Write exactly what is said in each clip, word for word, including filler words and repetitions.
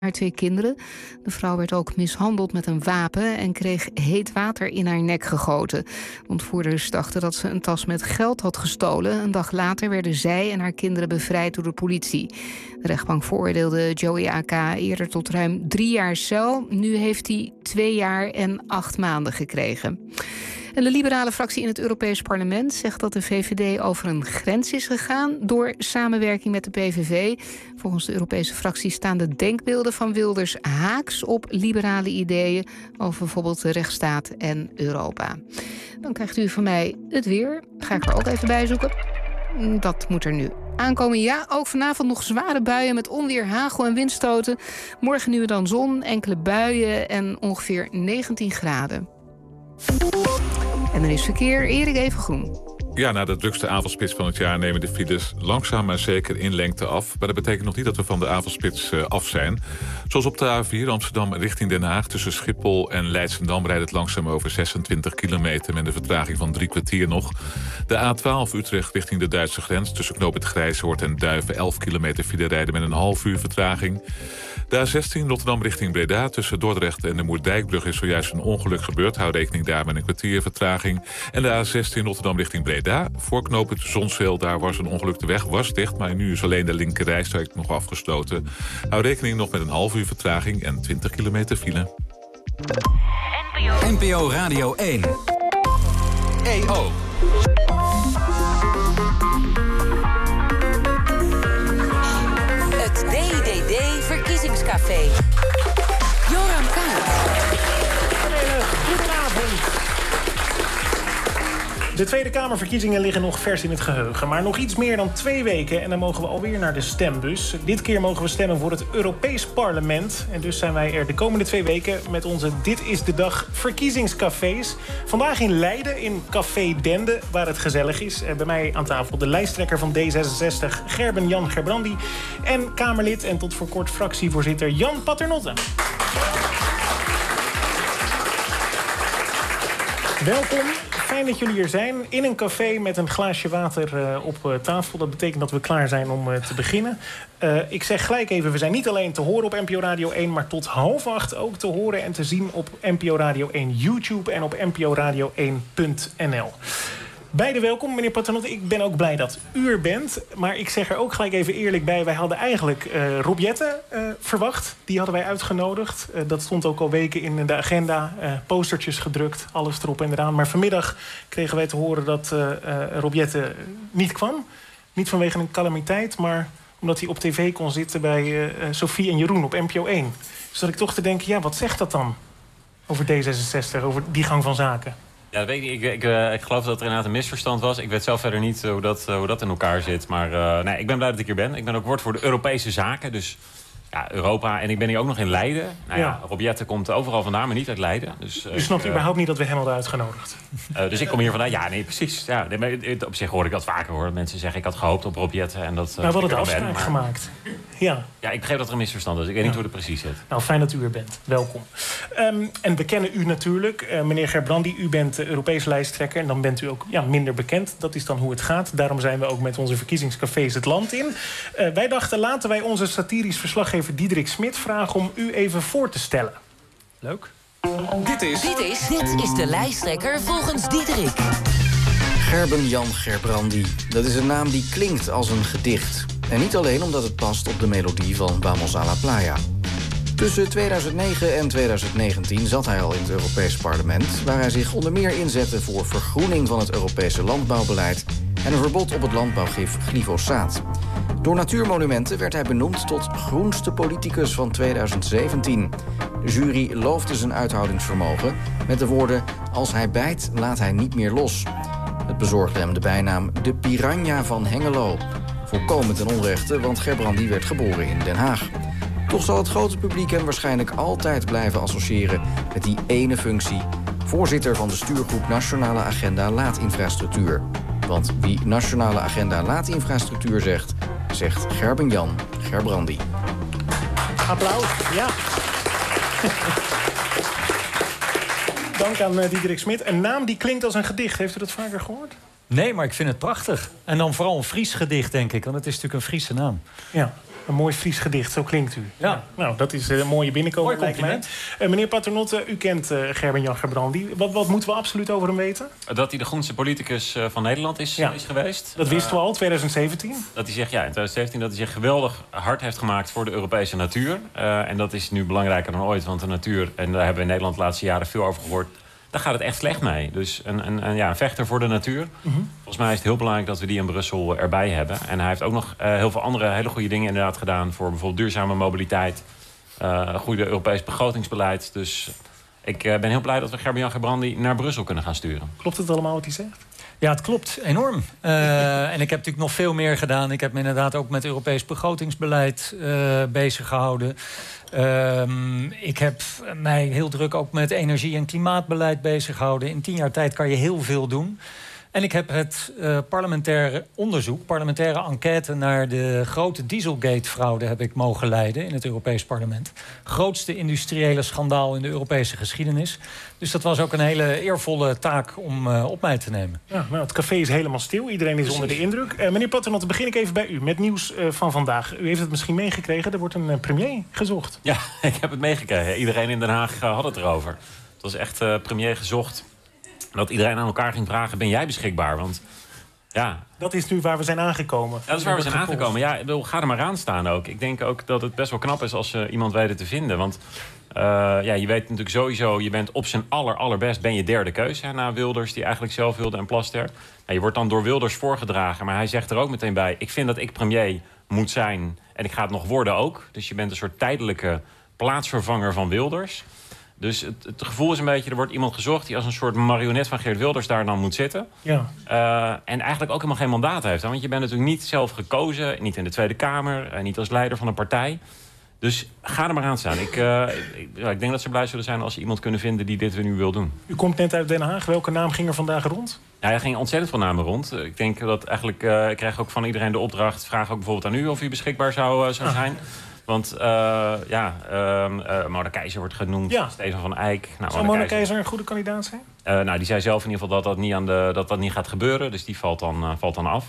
haar twee kinderen. De vrouw werd ook mishandeld met een wapen en kreeg heet water in haar nek gegoten. Ontvoerders dachten dat ze een tas met geld had gestolen. Een dag later werden zij en haar kinderen bevrijd door de politie. De rechtbank veroordeelde Joey A K eerder tot ruim drie jaar cel. Nu heeft hij twee jaar en acht maanden gekregen. En de liberale fractie in het Europees Parlement zegt dat de V V D over een grens is gegaan door samenwerking met de P V V. Volgens de Europese fractie staan de denkbeelden van Wilders haaks op liberale ideeën over bijvoorbeeld de rechtsstaat en Europa. Dan krijgt u van mij het weer. Ga ik er ook even bij zoeken. Dat moet er nu aankomen. Ja, ook vanavond nog zware buien met onweer, hagel en windstoten. Morgen nu dan zon, enkele buien en ongeveer negentien graden. En er is verkeer. Erik Evengroen. Ja, na de drukste avondspits van het jaar nemen de files langzaam maar zeker in lengte af. Maar dat betekent nog niet dat we van de avondspits uh, af zijn. Zoals op de A vier Amsterdam richting Den Haag. Tussen Schiphol en Leidschendam rijdt het langzaam over zesentwintig kilometer... met een vertraging van drie kwartier nog. De A twaalf Utrecht richting de Duitse grens. Tussen Knoop het Grijshoort en Duiven elf kilometer file rijden met een half uur vertraging. De A zestien Rotterdam richting Breda. Tussen Dordrecht en de Moerdijkbrug is zojuist een ongeluk gebeurd. Hou rekening daar met een kwartier vertraging. En de A zestien Rotterdam richting Breda. Voor knooppunt Zonzeel, daar was een ongeluk. De weg was dicht, maar nu is alleen de linker rijstrook nog afgesloten. Hou rekening nog met een half uur vertraging en twintig kilometer file. N P O Radio één. E O. Het D D D-verkiezingscafé. Joram Kaat. Goedenavond. De Tweede Kamerverkiezingen liggen nog vers in het geheugen. Maar nog iets meer dan twee weken en dan mogen we alweer naar de stembus. Dit keer mogen we stemmen voor het Europees Parlement. En dus zijn wij er de komende twee weken met onze Dit is de Dag verkiezingscafés. Vandaag in Leiden, in Café Dende, waar het gezellig is. Bij mij aan tafel de lijsttrekker van D zesenzestig, Gerben-Jan Gerbrandy. En Kamerlid en tot voor kort fractievoorzitter Jan Paternotte. Welkom. Fijn dat jullie er zijn. In een café met een glaasje water uh, op uh, tafel. Dat betekent dat we klaar zijn om uh, te beginnen. Uh, ik zeg gelijk even, we zijn niet alleen te horen op N P O Radio één... maar tot half acht ook te horen en te zien op N P O Radio één YouTube... en op n p o radio één punt n l. Beide welkom, meneer Paternotte. Ik ben ook blij dat u er bent. Maar ik zeg er ook gelijk even eerlijk bij. Wij hadden eigenlijk uh, Rob Jetten uh, verwacht. Die hadden wij uitgenodigd. Uh, dat stond ook al weken in de agenda. Uh, postertjes gedrukt, alles erop en eraan. Maar vanmiddag kregen wij te horen dat uh, uh, Rob Jetten niet kwam. Niet vanwege een calamiteit, maar omdat hij op tv kon zitten bij uh, Sophie en Jeroen op N P O één. Dus dat ik toch te denken, ja, wat zegt dat dan over D zesenzestig, over die gang van zaken? Ja, dat weet ik, ik, ik, uh, ik geloof dat er inderdaad een misverstand was. Ik weet zelf verder niet uh, hoe, dat, uh, hoe dat in elkaar zit. Maar uh, nee, ik ben blij dat ik hier ben. Ik ben ook woordvoerder voor de Europese zaken. Dus ja, Europa. En ik ben hier ook nog in Leiden. Nou ja, ja. Rob Jetten komt overal vandaan, maar niet uit Leiden. Dus, uh, U snapt uh, überhaupt niet dat we hem hadden uitgenodigd? Uh, dus ik kom hier vandaan. Ja, nee, precies. Ja, nee, maar op zich hoor ik dat vaker, hoor. Mensen zeggen, ik had gehoopt op Rob Jetten. En dat, uh, nou, we hadden de afspraak ben, maar... gemaakt. Ja. Ja, ik begreep dat er een misverstand is. Ik weet ja. niet hoe het precies zit. Nou, fijn dat u er bent. Welkom. Um, en we kennen u natuurlijk. Uh, meneer Gerbrandy, u bent uh, Europees lijsttrekker. En dan bent u ook ja, minder bekend. Dat is dan hoe het gaat. Daarom zijn we ook met onze verkiezingscafés het land in. Uh, wij dachten, laten wij onze satirisch verslaggever Diederik Smit vragen om u even voor te stellen. Leuk. Dit is... Dit is, dit is de lijsttrekker volgens Diederik. Gerben-Jan Gerbrandy. Dat is een naam die klinkt als een gedicht. En niet alleen omdat het past op de melodie van Vamos a la Playa. Tussen tweeduizend negen en tweeduizend negentien zat hij al in het Europees Parlement... waar hij zich onder meer inzette voor vergroening van het Europese landbouwbeleid... en een verbod op het landbouwgif glyfosaat. Door Natuurmonumenten werd hij benoemd tot groenste politicus van tweeduizend zeventien. De jury loofde zijn uithoudingsvermogen met de woorden... als hij bijt, laat hij niet meer los. Het bezorgde hem de bijnaam de Piranha van Hengelo. Volkomen ten onrechte, want Gerbrandy werd geboren in Den Haag. Toch zal het grote publiek hem waarschijnlijk altijd blijven associëren... met die ene functie, voorzitter van de stuurgroep Nationale Agenda Laadinfrastructuur. Want wie Nationale Agenda Laadinfrastructuur zegt, zegt Gerben-Jan Gerbrandy. Applaus, ja. Dank aan uh, Diederik Smit. Een naam die klinkt als een gedicht. Heeft u dat vaker gehoord? Nee, maar ik vind het prachtig. En dan vooral een Fries gedicht, denk ik. Want het is natuurlijk een Friese naam. Ja. Een mooi Fries gedicht, zo klinkt u. Ja. Ja. Nou, dat is een mooie binnenkomen, Mooi lijkt mij. Uh, meneer Paternotte, u kent uh, Gerben-Jan Gerbrandy. Wat, wat moeten we absoluut over hem weten? Dat hij de groenste politicus uh, van Nederland is, ja. is geweest. Dat wisten we al, twintig zeventien. Dat hij zich, ja, in twintig zeventien dat hij zich geweldig hard heeft gemaakt voor de Europese natuur. Uh, en dat is nu belangrijker dan ooit, want de natuur, en daar hebben we in Nederland de laatste jaren veel over gehoord, daar gaat het echt slecht mee. Dus een, een, een, ja, een vechter voor de natuur. Mm-hmm. Volgens mij is het heel belangrijk dat we die in Brussel erbij hebben. En hij heeft ook nog uh, heel veel andere hele goede dingen inderdaad gedaan voor bijvoorbeeld duurzame mobiliteit, uh, goede Europees begrotingsbeleid. Dus ik uh, ben heel blij dat we Gerben-Jan Gerbrandy naar Brussel kunnen gaan sturen. Klopt het allemaal wat hij zegt? Ja, het klopt. Enorm. Uh, en ik heb natuurlijk nog veel meer gedaan. Ik heb me inderdaad ook met Europees begrotingsbeleid uh, bezig gehouden. Uh, ik heb mij heel druk ook met energie- en klimaatbeleid bezig gehouden. In tien jaar tijd kan je heel veel doen. En ik heb het uh, parlementaire onderzoek, parlementaire enquête naar de grote Dieselgate-fraude heb ik mogen leiden in het Europees Parlement. Grootste industriële schandaal in de Europese geschiedenis. Dus dat was ook een hele eervolle taak om uh, op mij te nemen. Ja, nou, het café is helemaal stil. Iedereen is Precies. onder de indruk. Uh, meneer Paternotte, begin ik even bij u met nieuws uh, van vandaag. U heeft het misschien meegekregen. Er wordt een uh, premier gezocht. Ja, ik heb het meegekregen. Iedereen in Den Haag uh, had het erover. Het was echt uh, premier gezocht. Dat iedereen aan elkaar ging vragen, ben jij beschikbaar? Want ja... Dat is nu waar we zijn aangekomen. Ja, dat is waar we zijn aangekomen. Ja, ik bedoel, ga er maar aan staan ook. Ik denk ook dat het best wel knap is als ze uh, iemand weten te vinden. Want uh, ja, je weet natuurlijk sowieso, je bent op zijn aller, allerbest ben je derde keus. Hè, na Wilders, die eigenlijk zelf wilde, en Plasterk. Ja, je wordt dan door Wilders voorgedragen. Maar hij zegt er ook meteen bij, ik vind dat ik premier moet zijn. En ik ga het nog worden ook. Dus je bent een soort tijdelijke plaatsvervanger van Wilders. Dus het, het gevoel is een beetje, er wordt iemand gezocht die als een soort marionet van Geert Wilders daar dan moet zitten. Ja. Uh, en eigenlijk ook helemaal geen mandaat heeft. Hè? Want je bent natuurlijk niet zelf gekozen, niet in de Tweede Kamer, en niet als leider van een partij. Dus ga er maar aan staan. Ik, uh, ik, ja, ik denk dat ze blij zullen zijn als ze iemand kunnen vinden die dit nu wil doen. U komt net uit Den Haag. Welke naam ging er vandaag rond? Ja, er gingen ontzettend veel namen rond. Ik denk dat eigenlijk, uh, ik krijg ook van iedereen de opdracht, vraag ook bijvoorbeeld aan u of u beschikbaar zou, uh, zou ah. zijn. Want uh, ja, uh, uh, Mona Keizer wordt genoemd, ja. Steven van Eyck. Nou, zou Mona Keizer een goede kandidaat zijn? Uh, nou, die zei zelf in ieder geval dat dat niet, aan de, dat dat niet gaat gebeuren. Dus die valt dan, uh, valt dan af.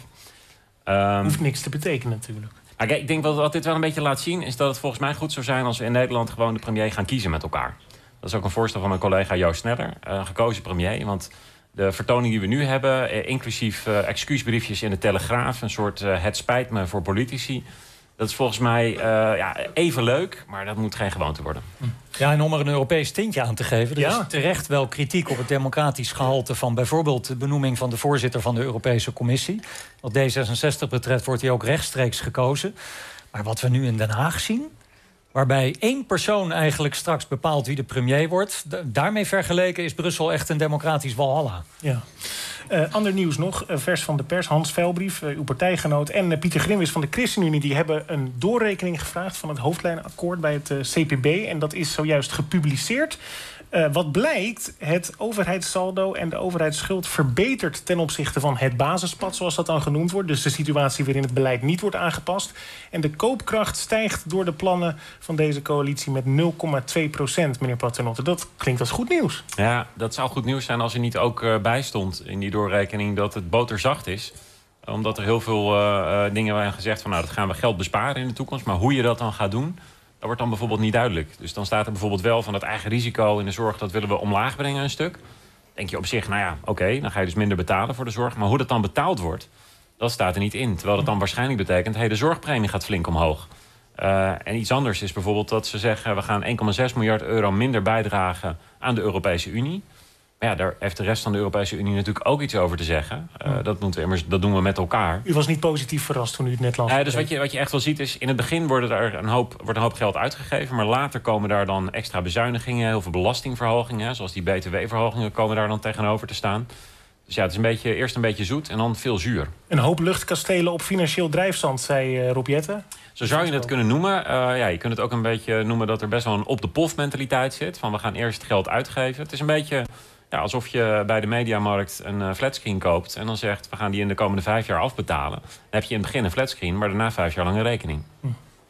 Um, Hoeft niks te betekenen natuurlijk. Maar kijk, ik denk dat wat dit wel een beetje laat zien, is dat het volgens mij goed zou zijn als we in Nederland gewoon de premier gaan kiezen met elkaar. Dat is ook een voorstel van mijn collega Joost Sneller, uh, een gekozen premier. Want de vertoning die we nu hebben, uh, inclusief uh, excuusbriefjes in de Telegraaf, een soort uh, het spijt me voor politici. Dat is volgens mij uh, ja, even leuk, maar dat moet geen gewoonte worden. Ja, en om er een Europees tintje aan te geven, er ja. is terecht wel kritiek op het democratisch gehalte van bijvoorbeeld de benoeming van de voorzitter van de Europese Commissie. Wat D zesenzestig betreft wordt hij ook rechtstreeks gekozen. Maar wat we nu in Den Haag zien, waarbij één persoon eigenlijk straks bepaalt wie de premier wordt, daarmee vergeleken is Brussel echt een democratisch walhalla. Ja. Uh, ander nieuws nog, uh, vers van de pers. Hans Veilbrief, uh, uw partijgenoot, en uh, Pieter Grimwis van de ChristenUnie, die hebben een doorrekening gevraagd van het hoofdlijnenakkoord bij het uh, C P B. En dat is zojuist gepubliceerd. Uh, wat blijkt, het overheidssaldo en de overheidsschuld verbetert ten opzichte van het basispad, zoals dat dan genoemd wordt. Dus de situatie waarin het beleid niet wordt aangepast. En de koopkracht stijgt door de plannen van deze coalitie met nul komma twee procent, meneer Paternotte. Dat klinkt als goed nieuws. Ja, dat zou goed nieuws zijn als er niet ook uh, bij stond in die doorrekening dat het boterzacht is. Omdat er heel veel uh, uh, dingen waren gezegd van nou, dat gaan we geld besparen in de toekomst. Maar hoe je dat dan gaat doen, dat wordt dan bijvoorbeeld niet duidelijk. Dus dan staat er bijvoorbeeld wel van het eigen risico in de zorg, dat willen we omlaag brengen een stuk. Denk je op zich, nou ja, oké, okay, dan ga je dus minder betalen voor de zorg. Maar hoe dat dan betaald wordt, dat staat er niet in. Terwijl dat dan waarschijnlijk betekent, hey, de zorgpremie gaat flink omhoog. Uh, en iets anders is bijvoorbeeld dat ze zeggen, we gaan één komma zes miljard euro minder bijdragen aan de Europese Unie. Maar ja, daar heeft de rest van de Europese Unie natuurlijk ook iets over te zeggen. Uh, dat, moeten we immers, dat doen we met elkaar. U was niet positief verrast toen u het net las. Uh, dus wat je, wat je echt wel ziet is, in het begin worden er een hoop, wordt een hoop geld uitgegeven. Maar later komen daar dan extra bezuinigingen, heel veel belastingverhogingen. Zoals die B T W-verhogingen komen daar dan tegenover te staan. Dus ja, het is een beetje, eerst een beetje zoet en dan veel zuur. Een hoop luchtkastelen op financieel drijfzand, zei uh, Rob Jetten. Zo zou je het kunnen noemen. Uh, ja, je kunt het ook een beetje noemen dat er best wel een op-de-pof mentaliteit zit. Van we gaan eerst geld uitgeven. Het is een beetje ja, alsof je bij de Mediamarkt een uh, flatscreen koopt en dan zegt, we gaan die in de komende vijf jaar afbetalen. Dan heb je in het begin een flatscreen, maar daarna vijf jaar lang een rekening. Hm.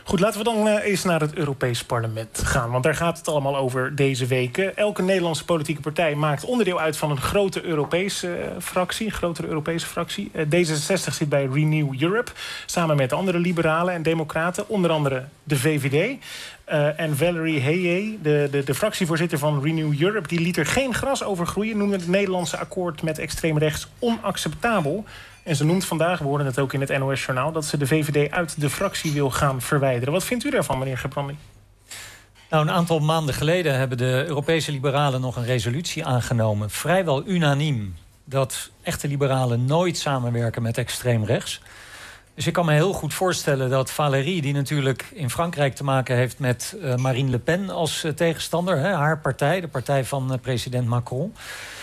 Goed, laten we dan uh, eens naar het Europees Parlement gaan. Want daar gaat het allemaal over deze weken. Elke Nederlandse politieke partij maakt onderdeel uit van een grote Europese uh, fractie. Een grotere Europese fractie. Uh, D zesenzestig zit bij Renew Europe. Samen met andere liberalen en democraten. Onder andere de V V D. Uh, en Valerie Heye, de, de, de fractievoorzitter van Renew Europe, die liet er geen gras over groeien. Noemde het Nederlandse akkoord met extreem rechts onacceptabel. En ze noemt vandaag, we hoorden het ook in het N O S-journaal, dat ze de V V D uit de fractie wil gaan verwijderen. Wat vindt u daarvan, meneer Gerbrandy? Nou, een aantal maanden geleden hebben de Europese liberalen nog een resolutie aangenomen. Vrijwel unaniem dat echte liberalen nooit samenwerken met extreem rechts. Dus ik kan me heel goed voorstellen dat Valérie, die natuurlijk in Frankrijk te maken heeft met uh, Marine Le Pen als uh, tegenstander, hè, haar partij, de partij van uh, president Macron.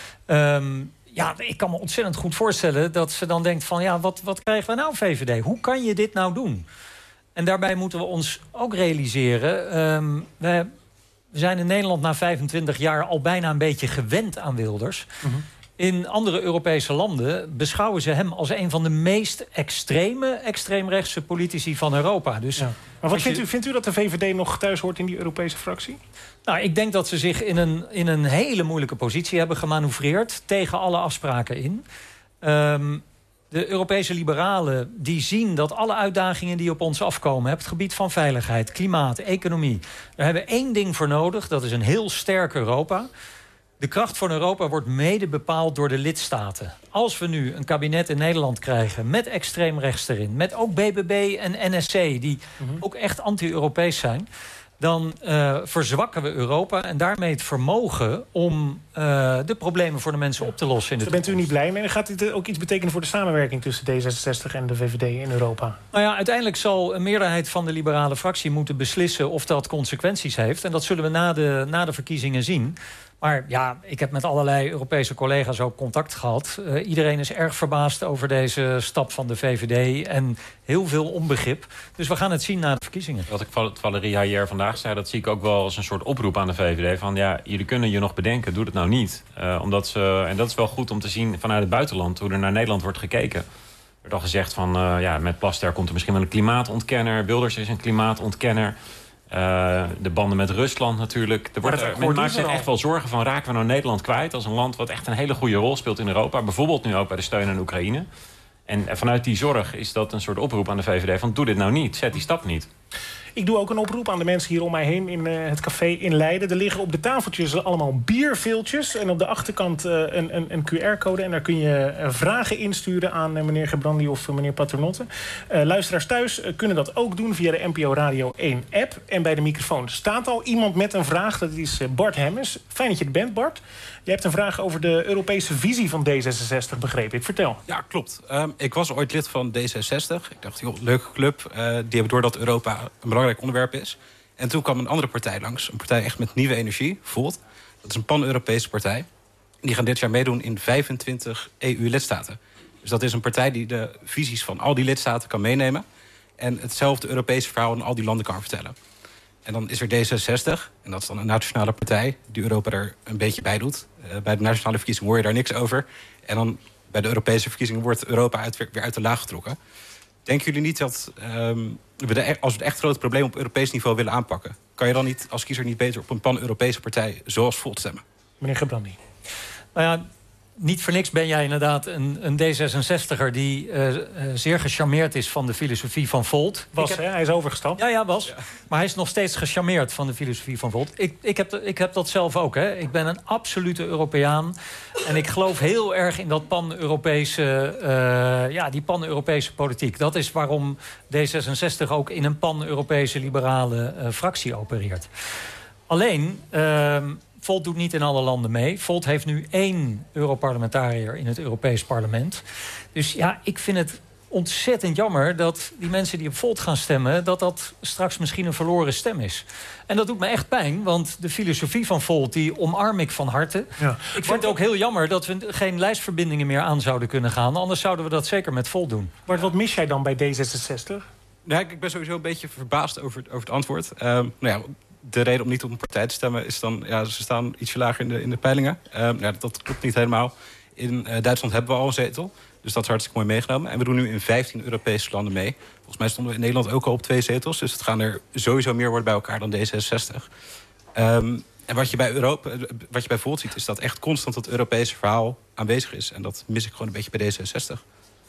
Um, ja, ik kan me ontzettend goed voorstellen dat ze dan denkt van, ja, wat, wat krijgen we nou, V V D? Hoe kan je dit nou doen? En daarbij moeten we ons ook realiseren, um, we, we zijn in Nederland na vijfentwintig jaar al bijna een beetje gewend aan Wilders. Mm-hmm. In andere Europese landen beschouwen ze hem als een van de meest extreme, extreemrechtse politici van Europa. Dus ja. Maar wat je... vindt u, vindt u dat de V V D nog thuis hoort in die Europese fractie? Nou, ik denk dat ze zich in een, in een hele moeilijke positie hebben gemanoeuvreerd, tegen alle afspraken in. Um, de Europese liberalen die zien dat alle uitdagingen die op ons afkomen, het gebied van veiligheid, klimaat, economie, daar hebben we één ding voor nodig. Dat is een heel sterk Europa. De kracht van Europa wordt mede bepaald door de lidstaten. Als we nu een kabinet in Nederland krijgen met extreem rechts erin, met ook B B B en N S C, die mm-hmm. ook echt anti-Europees zijn, dan uh, verzwakken we Europa en daarmee het vermogen om uh, de problemen voor de mensen op te lossen in de Daar bent u niet blij mee? En gaat dit ook iets betekenen voor de samenwerking tussen D zesenzestig en de V V D in Europa? Nou ja, uiteindelijk zal een meerderheid van de liberale fractie moeten beslissen of dat consequenties heeft. En dat zullen we na de, na de verkiezingen zien. Maar ja, ik heb met allerlei Europese collega's ook contact gehad. Uh, iedereen is erg verbaasd over deze stap van de V V D en heel veel onbegrip. Dus we gaan het zien na de verkiezingen. Wat ik Valérie Hayer vandaag zei, dat zie ik ook wel als een soort oproep aan de V V D. Van ja, jullie kunnen je nog bedenken, doe het nou niet. Uh, omdat ze, en dat is wel goed om te zien vanuit het buitenland, hoe er naar Nederland wordt gekeken. Er werd al gezegd van, uh, ja, met Plaster komt er misschien wel een klimaatontkenner. Wilders is een klimaatontkenner. Uh, de banden met Rusland natuurlijk. Er wordt, er, men maakt zich echt wel zorgen van, raken we nou Nederland kwijt als een land wat echt een hele goede rol speelt in Europa. Bijvoorbeeld nu ook bij de steun aan Oekraïne. En vanuit die zorg is dat een soort oproep aan de V V D van, doe dit nou niet, zet die stap niet. Ik doe ook een oproep aan de mensen hier om mij heen in uh, het café in Leiden. Er liggen op de tafeltjes allemaal bierviltjes. En op de achterkant uh, een, een, een Q R-code. En daar kun je uh, vragen insturen aan uh, meneer Gerbrandy of uh, meneer Paternotte. Uh, luisteraars thuis uh, kunnen dat ook doen via de N P O Radio één app. En bij de microfoon staat al iemand met een vraag. Dat is uh, Bart Hemmers. Fijn dat je er bent, Bart. Je hebt een vraag over de Europese visie van D zesenzestig, begrepen. Ik vertel. Ja, klopt. Um, ik was ooit lid van D zesenzestig. Ik dacht, joh, leuke club. Uh, die hebben door dat Europa een belangrijk onderwerp is. En toen kwam een andere partij langs. Een partij echt met nieuwe energie, Volt. Dat is een pan-Europese partij. Die gaan dit jaar meedoen in vijfentwintig E U-lidstaten. Dus dat is een partij die de visies van al die lidstaten kan meenemen. En hetzelfde Europese verhaal in al die landen kan vertellen. En dan is er D zesenzestig. En dat is dan een nationale partij die Europa er een beetje bij doet. Uh, bij de nationale verkiezingen hoor je daar niks over. En dan bij de Europese verkiezingen wordt Europa uit, weer uit de laag getrokken. Denken jullie niet dat um, we de, als we het echt grote probleem op Europees niveau willen aanpakken, kan je dan niet als kiezer niet beter op een pan-Europese partij zoals Volt stemmen? Meneer Gerbrandy. Nou ja, niet voor niks ben jij inderdaad een, een D zesenzestig'er die uh, uh, zeer gecharmeerd is van de filosofie van Volt. Was, heb... hè? Hij is overgestapt. Ja, ja, was. Ja. Maar hij is nog steeds gecharmeerd van de filosofie van Volt. Ik, ik, heb, ik heb dat zelf ook. Hè. Ik ben een absolute Europeaan. En ik geloof heel erg in dat pan-Europese, uh, ja, die pan-Europese politiek. Dat is waarom D zesenzestig ook in een pan-Europese liberale uh, fractie opereert. Alleen, Uh, Volt doet niet in alle landen mee. Volt heeft nu één Europarlementariër in het Europees Parlement. Dus ja, ik vind het ontzettend jammer dat die mensen die op Volt gaan stemmen, dat dat straks misschien een verloren stem is. En dat doet me echt pijn, want de filosofie van Volt, die omarm ik van harte. Ja. Ik vind het ook heel jammer dat we geen lijstverbindingen meer aan zouden kunnen gaan. Anders zouden we dat zeker met Volt doen. Maar wat mis jij dan bij D zesenzestig? Nou, ik ben sowieso een beetje verbaasd over, over het antwoord. Um, nou ja, de reden om niet op een partij te stemmen is dan, ja, ze staan ietsje lager in de, in de peilingen. Um, ja, dat, dat klopt niet helemaal. In uh, Duitsland hebben we al een zetel. Dus dat is hartstikke mooi meegenomen. En we doen nu in vijftien Europese landen mee. Volgens mij stonden we in Nederland ook al op twee zetels. Dus het gaan er sowieso meer worden bij elkaar dan D zesenzestig. Um, en wat je bij Europa, wat je bij Volt ziet, is dat echt constant dat Europese verhaal aanwezig is. En dat mis ik gewoon een beetje bij D zesenzestig.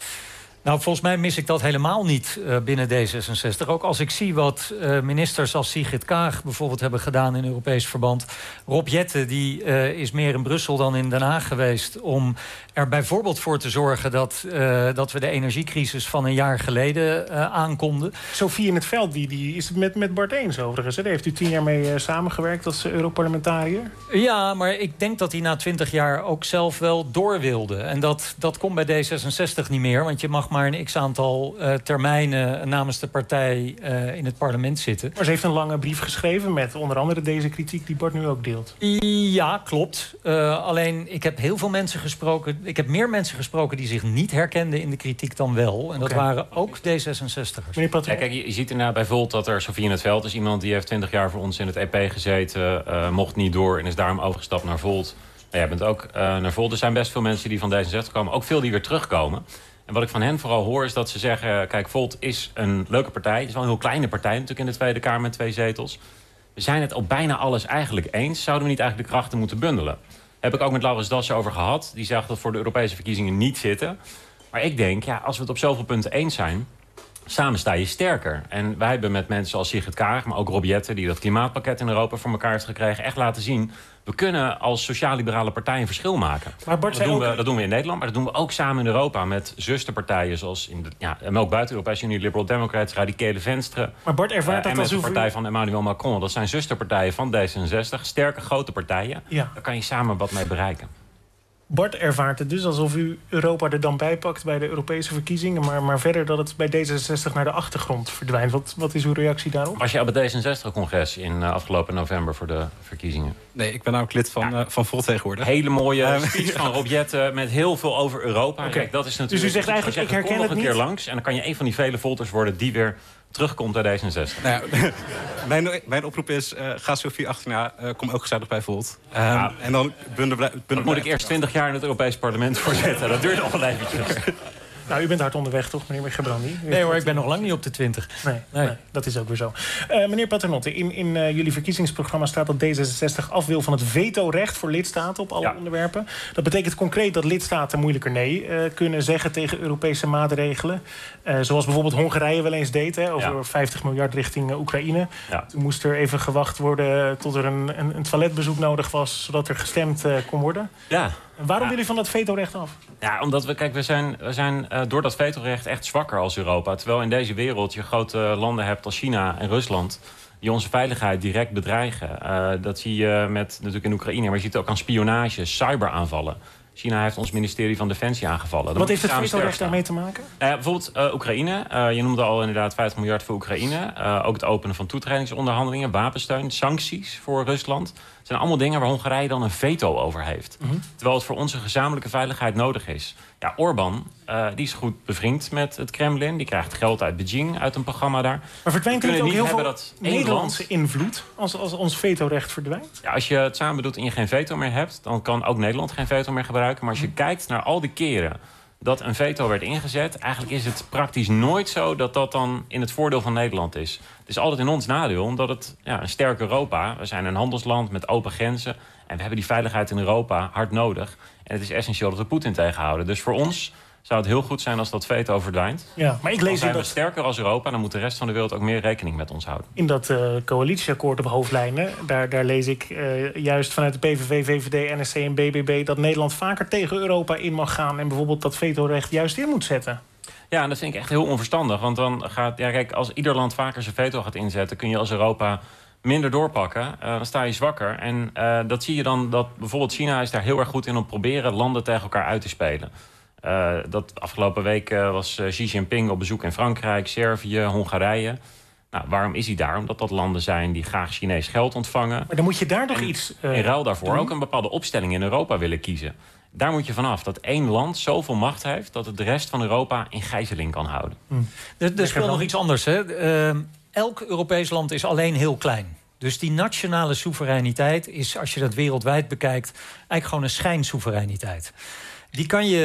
Nou, volgens mij mis ik dat helemaal niet uh, binnen D zesenzestig. Ook als ik zie wat uh, ministers als Sigrid Kaag bijvoorbeeld hebben gedaan in Europees verband. Rob Jetten die, uh, is meer in Brussel dan in Den Haag geweest om er bijvoorbeeld voor te zorgen dat, uh, dat we de energiecrisis van een jaar geleden uh, aankonden. Sophie in het Veld, die, die is het met, met Bart eens overigens. Hè? Daar heeft u tien jaar mee uh, samengewerkt als uh, Europarlementariër. Ja, maar ik denk dat hij na twintig jaar ook zelf wel door wilde. En dat, dat komt bij D zesenzestig niet meer, want je mag maar een x-aantal uh, termijnen namens de partij uh, in het parlement zitten. Maar ze heeft een lange brief geschreven met onder andere deze kritiek die Bart nu ook deelt. Ja, klopt. Uh, alleen, ik heb heel veel mensen gesproken. Ik heb meer mensen gesproken die zich niet herkenden in de kritiek dan wel. En dat okay. waren ook D zesenzestigers. Ja, kijk, je, je ziet inderdaad bij Volt dat er Sophie in het Veld is. Iemand die heeft twintig jaar voor ons in het E P gezeten. Uh, mocht niet door en is daarom overgestapt naar Volt. Nou, jij bent ook uh, naar Volt. Er zijn best veel mensen die van D zesenzestig komen. Ook veel die weer terugkomen. En wat ik van hen vooral hoor is dat ze zeggen... kijk, Volt is een leuke partij. Het is wel een heel kleine partij natuurlijk in de Tweede Kamer met twee zetels. We zijn het op bijna alles eigenlijk eens. Zouden we niet eigenlijk de krachten moeten bundelen? Daar heb ik ook met Laurens Dassen over gehad. Die zegt dat voor de Europese verkiezingen niet zitten. Maar ik denk, ja, als we het op zoveel punten eens zijn... samen sta je sterker. En wij hebben met mensen als Sigrid Kaag, maar ook Rob Jetten... die dat klimaatpakket in Europa voor elkaar heeft gekregen... echt laten zien... we kunnen als sociaal-liberale partij een verschil maken. Maar Bart, dat, doen ook... we, dat doen we in Nederland, maar dat doen we ook samen in Europa... met zusterpartijen zoals, in de, ja, en ook buiten de Europese Unie... Liberal Democrats, Radicale Venstre... Maar Bart ervaart uh, dat als de partij u... van Emmanuel Macron. Dat zijn zusterpartijen van D zesenzestig. Sterke, grote partijen. Ja. Daar kan je samen wat mee bereiken. Bart ervaart het dus alsof u Europa er dan bij pakt bij de Europese verkiezingen... maar, maar verder dat het bij D zesenzestig naar de achtergrond verdwijnt. Wat, wat is uw reactie daarop? Was je op het D zesenzestig-congres in uh, afgelopen november voor de verkiezingen? Nee, ik ben namelijk lid van, ja. uh, van Volt tegenwoordig. Hele mooie speech van Rob Jetten met heel veel over Europa. Okay. Kijk, dat is natuurlijk, dus u zegt eigenlijk, zeggen, ik herken kom het nog een niet. keer langs en dan kan je een van die vele Volters worden die weer terugkomt uit D zesenzestig. Nou ja, mijn, mijn oproep is, uh, ga Sophie achterna, uh, kom ook gezellig bij Volt. Um, ja. En dan bundel, bundel moet ik eerst twintig jaar in het Europees parlement voorzetten. Dat duurt nog wel eventjes. Nou, u bent hard onderweg, toch, meneer Gebrandi? Nee hoor, ik ben nog lang niet op de twintig. Nee, nee. nee dat is ook weer zo. Uh, meneer Paternotte, in, in uh, jullie verkiezingsprogramma staat dat D zesenzestig af wil van het vetorecht voor lidstaten op alle ja. onderwerpen. Dat betekent concreet dat lidstaten moeilijker nee uh, kunnen zeggen tegen Europese maatregelen. Uh, zoals bijvoorbeeld Hongarije wel eens deed, hè, over ja. vijftig miljard richting uh, Oekraïne. Ja. Toen moest er even gewacht worden tot er een, een, een toiletbezoek nodig was, zodat er gestemd uh, kon worden. Ja. Waarom ja. willen jullie van dat vetorecht af? Ja, omdat we, kijk, we zijn, we zijn uh, door dat vetorecht echt zwakker als Europa. Terwijl in deze wereld je grote landen hebt als China en Rusland... die onze veiligheid direct bedreigen. Uh, dat zie je met, natuurlijk in Oekraïne, maar je ziet het ook aan spionage, cyberaanvallen. China heeft ons ministerie van Defensie aangevallen. Dan Wat heeft het vetorecht daarmee te maken? Uh, bijvoorbeeld uh, Oekraïne. Uh, je noemde al inderdaad vijftig miljard voor Oekraïne. Uh, ook het openen van toetredingsonderhandelingen, wapensteun, sancties voor Rusland. Het zijn allemaal dingen waar Hongarije dan een veto over heeft. Mm-hmm. Terwijl het voor onze gezamenlijke veiligheid nodig is. Ja, Orbán, uh, die is goed bevriend met het Kremlin. Die krijgt geld uit Beijing, uit een programma daar. Maar verdwijnt er niet ook heel veel dat Nederlandse land... invloed als, als ons vetorecht verdwijnt? Ja, als je het samen doet en je geen veto meer hebt... dan kan ook Nederland geen veto meer gebruiken. Maar als je mm. kijkt naar al die keren dat een veto werd ingezet... eigenlijk is het praktisch nooit zo dat dat dan in het voordeel van Nederland is. Het is altijd in ons nadeel, omdat het ja, een sterk Europa... we zijn een handelsland met open grenzen... en we hebben die veiligheid in Europa hard nodig. En het is essentieel dat we Poetin tegenhouden. Dus voor ons zou het heel goed zijn als dat veto verdwijnt. Ja, maar ik lees dan zijn dat... we sterker als Europa... dan moet de rest van de wereld ook meer rekening met ons houden. In dat uh, coalitieakkoord op hoofdlijnen... Daar, daar lees ik uh, juist vanuit de P V V, V V D, N S C en B B B... dat Nederland vaker tegen Europa in mag gaan... en bijvoorbeeld dat vetorecht juist in moet zetten. Ja, en dat vind ik echt heel onverstandig. Want dan gaat, ja, kijk, als ieder land vaker zijn veto gaat inzetten... kun je als Europa minder doorpakken, uh, dan sta je zwakker. En uh, dat zie je dan, dat bijvoorbeeld China is daar heel erg goed in... om proberen landen tegen elkaar uit te spelen. Uh, dat afgelopen week uh, was uh, Xi Jinping op bezoek in Frankrijk, Servië, Hongarije. Nou, waarom is hij daar? Omdat dat landen zijn die graag Chinees geld ontvangen. Maar dan moet je daar toch iets... Uh, in ruil daarvoor doen? Ook een bepaalde opstelling in Europa willen kiezen. Daar moet je vanaf dat één land zoveel macht heeft... dat het de rest van Europa in gijzeling kan houden. Hmm. Er, er speelt nog iets anders, hè? Uh, elk Europees land is alleen heel klein. Dus die nationale soevereiniteit is, als je dat wereldwijd bekijkt... eigenlijk gewoon een schijnsoevereiniteit. Die kan je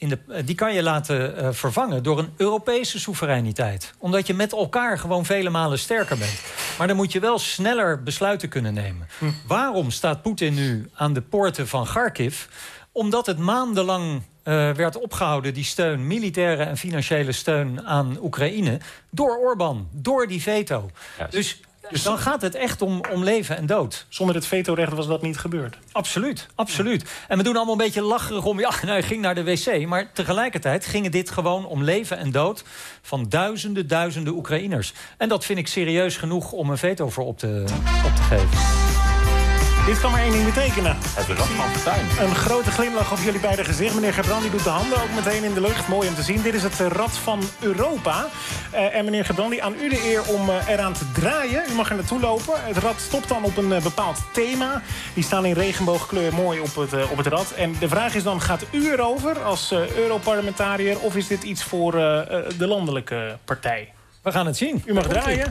in de, die kan je laten uh, vervangen door een Europese soevereiniteit. Omdat je met elkaar gewoon vele malen sterker bent. Maar dan moet je wel sneller besluiten kunnen nemen. Hm. Waarom staat Poetin nu aan de poorten van Kharkiv? Omdat het maandenlang uh, werd opgehouden, die steun, militaire en financiële steun aan Oekraïne, door Orbán, door die veto. Ja, dus, dus dan gaat het echt om, om leven en dood. Zonder het vetorecht was dat niet gebeurd? Absoluut, absoluut. En we doen allemaal een beetje lacherig om, ja, nou, hij ging naar de wc. Maar tegelijkertijd ging dit gewoon om leven en dood van duizenden, duizenden Oekraïners. En dat vind ik serieus genoeg om een veto voor op te, op te geven. Dit kan maar één ding betekenen. Het Rad van Fortuin. Een grote glimlach op jullie beide gezicht. Meneer Gerbrandy doet de handen ook meteen in de lucht. Mooi om te zien. Dit is het Rad van Europa. Uh, en meneer Gerbrandy, aan u de eer om uh, eraan te draaien. U mag er naartoe lopen. Het rad stopt dan op een uh, bepaald thema. Die staan in regenboogkleur mooi op het, uh, op het rad. En de vraag is dan, gaat u erover als uh, Europarlementariër? Of is dit iets voor uh, uh, de landelijke partij? We gaan het zien. U mag draaien.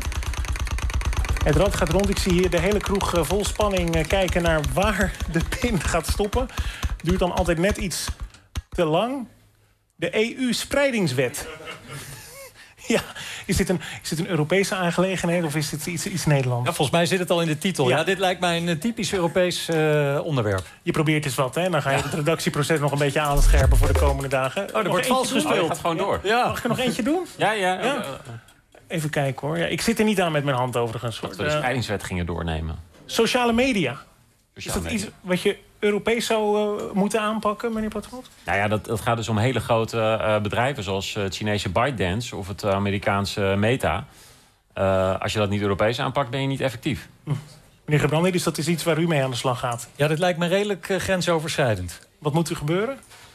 Het rad gaat rond. Ik zie hier de hele kroeg vol spanning kijken naar waar de pin gaat stoppen. Duurt dan altijd net iets te lang. De E U-spreidingswet. Ja, is dit, een, is dit een Europese aangelegenheid of is dit iets, iets Nederlands? Ja, volgens mij zit het al in de titel. Ja, ja dit lijkt mij een typisch Europees uh, onderwerp. Je probeert eens wat, hè? Dan ga je ja. het redactieproces nog een beetje aanscherpen voor de komende dagen. Oh, er wordt vals gespeeld. Oh, gaat gewoon door. Ja. Mag ik er nog eentje doen? Ja, ja. ja. Even kijken hoor. Ja, ik zit er niet aan met mijn hand overigens. Dat we de spreidingswet gingen doornemen. Sociale media. Sociale is dat media. iets wat je Europees zou uh, moeten aanpakken, meneer Patrot? Nou ja, dat, dat gaat dus om hele grote uh, bedrijven zoals het Chinese ByteDance of het Amerikaanse Meta. Uh, als je dat niet Europees aanpakt, ben je niet effectief. Hm. Meneer Gerbrandy, dus dat is iets waar u mee aan de slag gaat? Ja, dat lijkt me redelijk uh, grensoverschrijdend. Wat moet er gebeuren?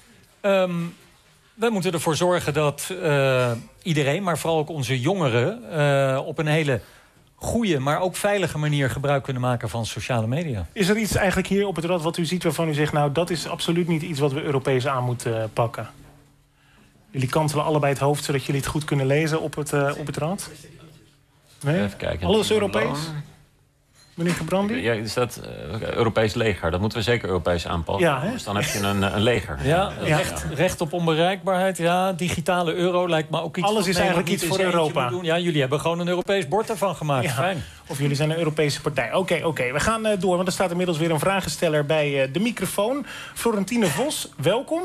Um, we moeten ervoor zorgen dat uh, iedereen, maar vooral ook onze jongeren, Uh, op een hele goede, maar ook veilige manier gebruik kunnen maken van sociale media. Is er iets eigenlijk hier op het rad wat u ziet waarvan u zegt, nou, dat is absoluut niet iets wat we Europees aan moeten uh, pakken? Jullie kantelen allebei het hoofd zodat jullie het goed kunnen lezen op het, uh, op het rad? Nee? Even kijken. Alles Europees? Meneer Gerbrandy? Ja, is dat uh, Europees leger? Dat moeten we zeker Europees aanpakken. Ja, dus dan heb je een, een leger. Ja, recht, recht op onbereikbaarheid. Ja, digitale euro lijkt me ook iets. Alles is eigenlijk iets voor Europa. Doen. Ja, jullie hebben gewoon een Europees bord ervan gemaakt. Ja. Fijn. Of jullie zijn een Europese partij. Oké, okay, oké. Okay. We gaan uh, door, want er staat inmiddels weer een vragensteller bij uh, de microfoon. Florentine Vos, welkom.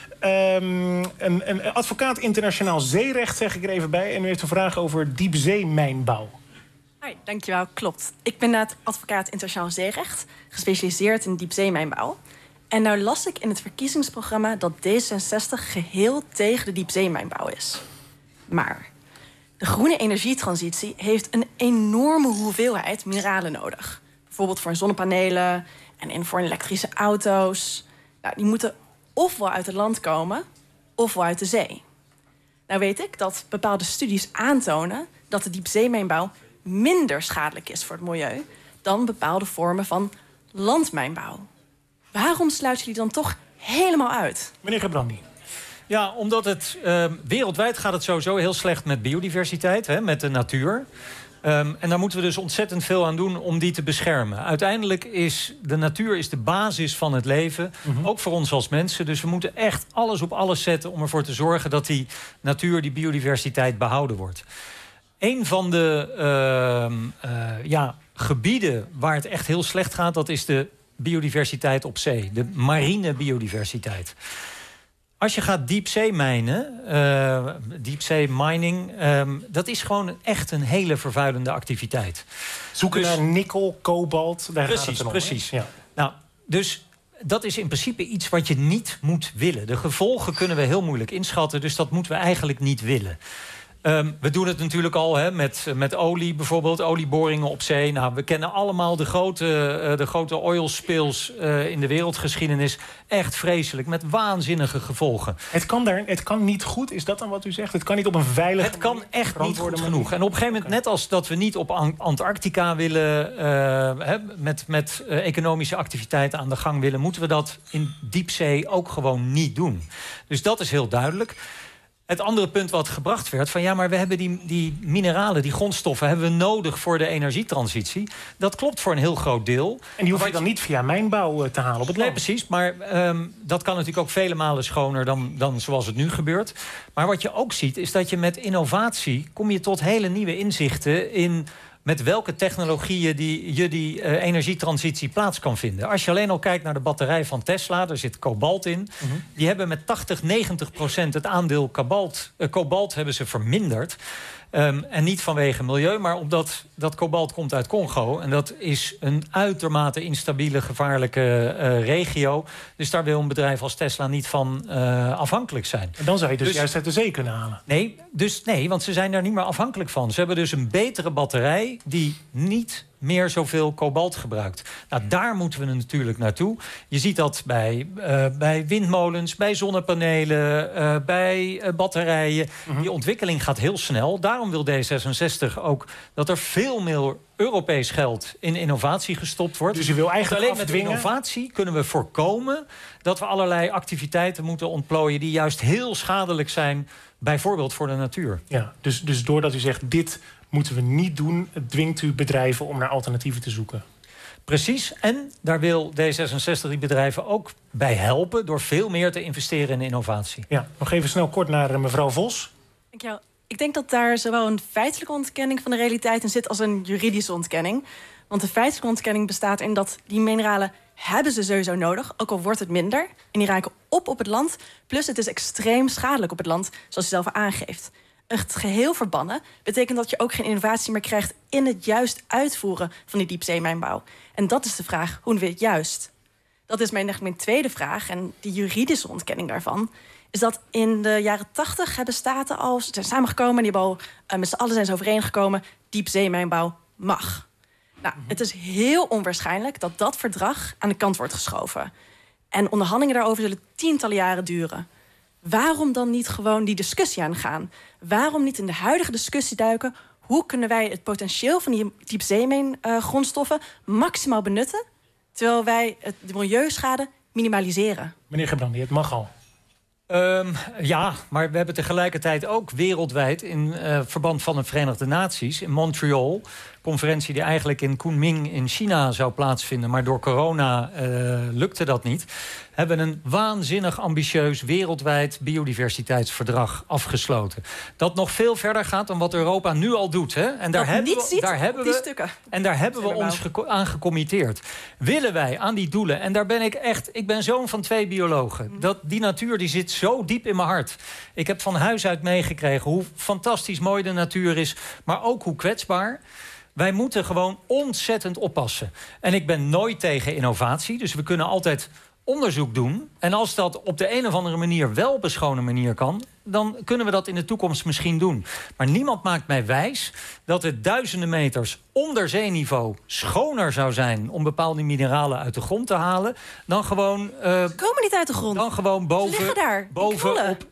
Um, een, een advocaat internationaal zeerecht, zeg ik er even bij. En u heeft een vraag over diepzeemijnbouw. Hoi, dankjewel. Klopt. Ik ben inderdaad advocaat internationaal zeerecht, gespecialiseerd in diepzeemijnbouw. En nou las ik in het verkiezingsprogramma dat D zesenzestig geheel tegen de diepzeemijnbouw is. Maar de groene energietransitie heeft een enorme hoeveelheid mineralen nodig. Bijvoorbeeld voor zonnepanelen en in voor elektrische auto's. Nou, die moeten ofwel uit het land komen, ofwel uit de zee. Nou weet ik dat bepaalde studies aantonen dat de diepzeemijnbouw minder schadelijk is voor het milieu dan bepaalde vormen van landmijnbouw. Waarom sluiten jullie dan toch helemaal uit? Meneer Gerbrandy. Ja, omdat het uh, wereldwijd gaat het sowieso heel slecht met biodiversiteit, hè, met de natuur. Um, en daar moeten we dus ontzettend veel aan doen om die te beschermen. Uiteindelijk is de natuur is de basis van het leven, mm-hmm. ook voor ons als mensen. Dus we moeten echt alles op alles zetten om ervoor te zorgen dat die natuur, die biodiversiteit behouden wordt. Een van de uh, uh, ja, gebieden waar het echt heel slecht gaat, dat is de biodiversiteit op zee. De mariene biodiversiteit. Als je gaat diepzeemijnen, uh, diepzee mining, um, dat is gewoon echt een hele vervuilende activiteit. Zoeken dus, naar nikkel, kobalt, daar precies, gaat het om. Precies, ja. Nou, dus dat is in principe iets wat je niet moet willen. De gevolgen kunnen we heel moeilijk inschatten, dus dat moeten we eigenlijk niet willen. Um, we doen het natuurlijk al hè, met, met olie bijvoorbeeld, olieboringen op zee. Nou, we kennen allemaal de grote, uh, de grote oil spills uh, in de wereldgeschiedenis. Echt vreselijk, met waanzinnige gevolgen. Het kan, daar, het kan niet goed, is dat dan wat u zegt? Het kan niet op een veilige Het kan echt niet goed genoeg. En op een gegeven moment, net als dat we niet op Antarctica willen, Uh, hè, met, met uh, economische activiteiten aan de gang willen, moeten we dat in diepzee ook gewoon niet doen. Dus dat is heel duidelijk. Het andere punt wat gebracht werd, van ja, maar we hebben die, die mineralen, die grondstoffen, hebben we nodig voor de energietransitie. Dat klopt voor een heel groot deel. En die hoef je dan niet via mijnbouw te halen op het land? Nee, precies. Maar um, dat kan natuurlijk ook vele malen schoner dan, dan zoals het nu gebeurt. Maar wat je ook ziet, is dat je met innovatie kom je tot hele nieuwe inzichten in met welke technologieën die, je die uh, energietransitie plaats kan vinden. Als je alleen al kijkt naar de batterij van Tesla, daar zit kobalt in. Mm-hmm. Die hebben met tachtig, negentig procent het aandeel kobalt, uh, kobalt hebben ze verminderd. Um, en niet vanwege milieu, maar omdat dat kobalt komt uit Congo. En dat is een uitermate instabiele, gevaarlijke uh, regio. Dus daar wil een bedrijf als Tesla niet van uh, afhankelijk zijn. En dan zou je dus, dus juist uit de zee kunnen halen. Nee, dus nee, want ze zijn daar niet meer afhankelijk van. Ze hebben dus een betere batterij die niet meer zoveel kobalt gebruikt. Nou, daar moeten we natuurlijk naartoe. Je ziet dat bij, uh, bij windmolens, bij zonnepanelen, uh, bij uh, batterijen. Mm-hmm. Die ontwikkeling gaat heel snel. Daarom wil D zesenzestig ook dat er veel meer Europees geld in innovatie gestopt wordt. Dus je wil eigenlijk alleen afdwingen... met innovatie kunnen we voorkomen dat we allerlei activiteiten moeten ontplooien die juist heel schadelijk zijn, bijvoorbeeld voor de natuur. Ja, dus, dus doordat u zegt, dit moeten we niet doen, dwingt u bedrijven om naar alternatieven te zoeken. Precies, en daar wil D zesenzestig die bedrijven ook bij helpen door veel meer te investeren in innovatie. Ja, nog even snel kort naar uh, mevrouw Vos. Dankjewel. Ik denk dat daar zowel een feitelijke ontkenning van de realiteit in zit als een juridische ontkenning. Want de feitelijke ontkenning bestaat in dat die mineralen hebben ze sowieso nodig, ook al wordt het minder. En die raken op op het land. Plus het is extreem schadelijk op het land, zoals je zelf aangeeft. Het geheel verbannen betekent dat je ook geen innovatie meer krijgt in het juist uitvoeren van die diepzeemijnbouw. En dat is de vraag, hoe doen we het juist? Dat is mijn, mijn tweede vraag. En die juridische ontkenning daarvan is dat in de jaren tachtig hebben staten al zijn samengekomen en die hebben al uh, met z'n allen zijn ze overeengekomen, diepzeemijnbouw mag. Nou, het is heel onwaarschijnlijk dat dat verdrag aan de kant wordt geschoven. En onderhandelingen daarover zullen tientallen jaren duren. Waarom dan niet gewoon die discussie aangaan? Waarom niet in de huidige discussie duiken? Hoe kunnen wij het potentieel van die diepzeemijngrondstoffen uh, maximaal benutten, terwijl wij het, de milieuschade minimaliseren? Meneer Gerbrandy, het mag al. Um, ja, maar we hebben tegelijkertijd ook wereldwijd in uh, verband van de Verenigde Naties in Montreal, conferentie die eigenlijk in Kunming in China zou plaatsvinden, maar door corona uh, lukte dat niet, hebben een waanzinnig ambitieus wereldwijd biodiversiteitsverdrag afgesloten. Dat nog veel verder gaat dan wat Europa nu al doet. Hè? En daar dat hebben niet we, ziet daar hebben die we, stukken. En daar hebben we ons geko- aan gecommitteerd. Willen wij aan die doelen, en daar ben ik echt, ik ben zoon van twee biologen. Mm. Dat, die natuur die zit zo diep in mijn hart. Ik heb van huis uit meegekregen hoe fantastisch mooi de natuur is, maar ook hoe kwetsbaar. Wij moeten gewoon ontzettend oppassen. En ik ben nooit tegen innovatie, dus we kunnen altijd onderzoek doen. En als dat op de een of andere manier wel op een schone manier kan, dan kunnen we dat in de toekomst misschien doen. Maar niemand maakt mij wijs dat het duizenden meters onder zeeniveau schoner zou zijn om bepaalde mineralen uit de grond te halen dan gewoon Uh, Ze komen niet uit de grond. Dan gewoon boven, Ze liggen daar. bovenop.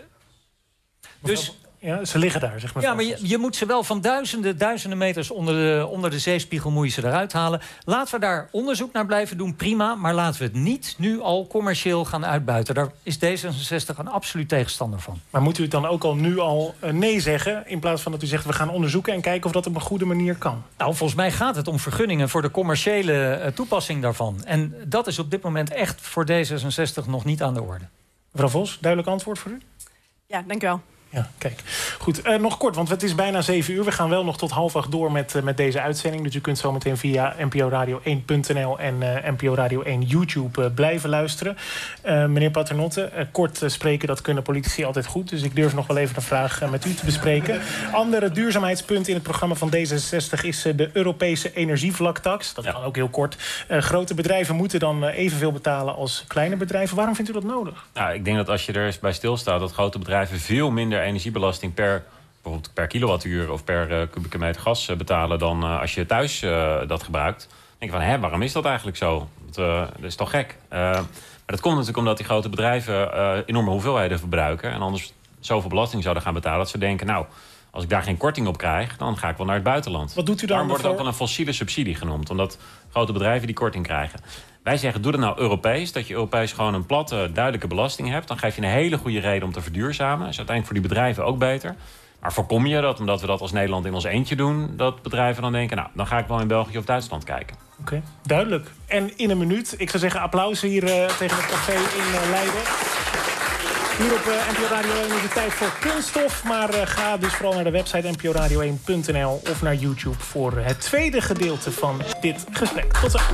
Dus ja, ze liggen daar, zeg maar. Ja, maar je, je moet ze wel van duizenden, duizenden meters onder de, onder de zeespiegel moet je ze eruit halen. Laten we daar onderzoek naar blijven doen, prima. Maar laten we het niet nu al commercieel gaan uitbuiten. Daar is D zesenzestig een absoluut tegenstander van. Maar moet u het dan ook al nu al uh, nee zeggen, in plaats van dat u zegt we gaan onderzoeken en kijken of dat op een goede manier kan? Nou, volgens mij gaat het om vergunningen voor de commerciële uh, toepassing daarvan. En dat is op dit moment echt voor D zesenzestig nog niet aan de orde. Mevrouw Vos, duidelijk antwoord voor u? Ja, dank u wel. Ja, kijk. Goed, uh, nog kort, want het is bijna zeven uur. We gaan wel nog tot half acht door met, uh, met deze uitzending. Dus u kunt zo meteen via N P O Radio één punt n l en uh, N P O Radio één YouTube uh, blijven luisteren. Uh, meneer Paternotte, uh, kort uh, spreken, dat kunnen politici altijd goed. Dus ik durf nog wel even een vraag uh, met u te bespreken. Andere duurzaamheidspunt in het programma van D zesenzestig is uh, de Europese energievlaktax. Dat ja. kan ook heel kort. Uh, grote bedrijven moeten dan uh, evenveel betalen als kleine bedrijven. Waarom vindt u dat nodig? Nou, ik denk dat als je er eens bij stilstaat dat grote bedrijven veel minder energiebelasting per, bijvoorbeeld per kilowattuur of per uh, kubieke meter gas uh, betalen dan uh, als je thuis uh, dat gebruikt. Dan denk je van, hè, waarom is dat eigenlijk zo? Dat, uh, dat is toch gek? Uh, maar dat komt natuurlijk omdat die grote bedrijven uh, enorme hoeveelheden verbruiken en anders zoveel belasting zouden gaan betalen dat ze denken, nou, als ik daar geen korting op krijg, dan ga ik wel naar het buitenland. Wat doet u dan? Daarom wordt het ook wel een fossiele subsidie genoemd, omdat grote bedrijven die korting krijgen. Wij zeggen, doe dat nou Europees. Dat je Europees gewoon een platte, duidelijke belasting hebt. Dan geef je een hele goede reden om te verduurzamen. Dat is uiteindelijk voor die bedrijven ook beter. Maar voorkom je dat, omdat we dat als Nederland in ons eentje doen... dat bedrijven dan denken, nou, dan ga ik wel in België of Duitsland kijken. Oké, okay, duidelijk. En in een minuut, ik zou zeggen applaus hier uh, tegen het café in uh, Leiden. Hier op uh, N P O Radio één is het tijd voor kunststof. Maar uh, ga dus vooral naar de website n p o radio één punt n l of naar YouTube... voor het tweede gedeelte van dit gesprek. Tot zo.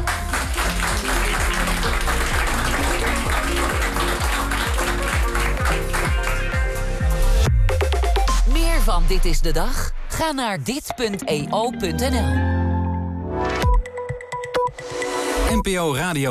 Meer van Dit is de Dag? Ga naar dit punt e o punt n l. N P O Radio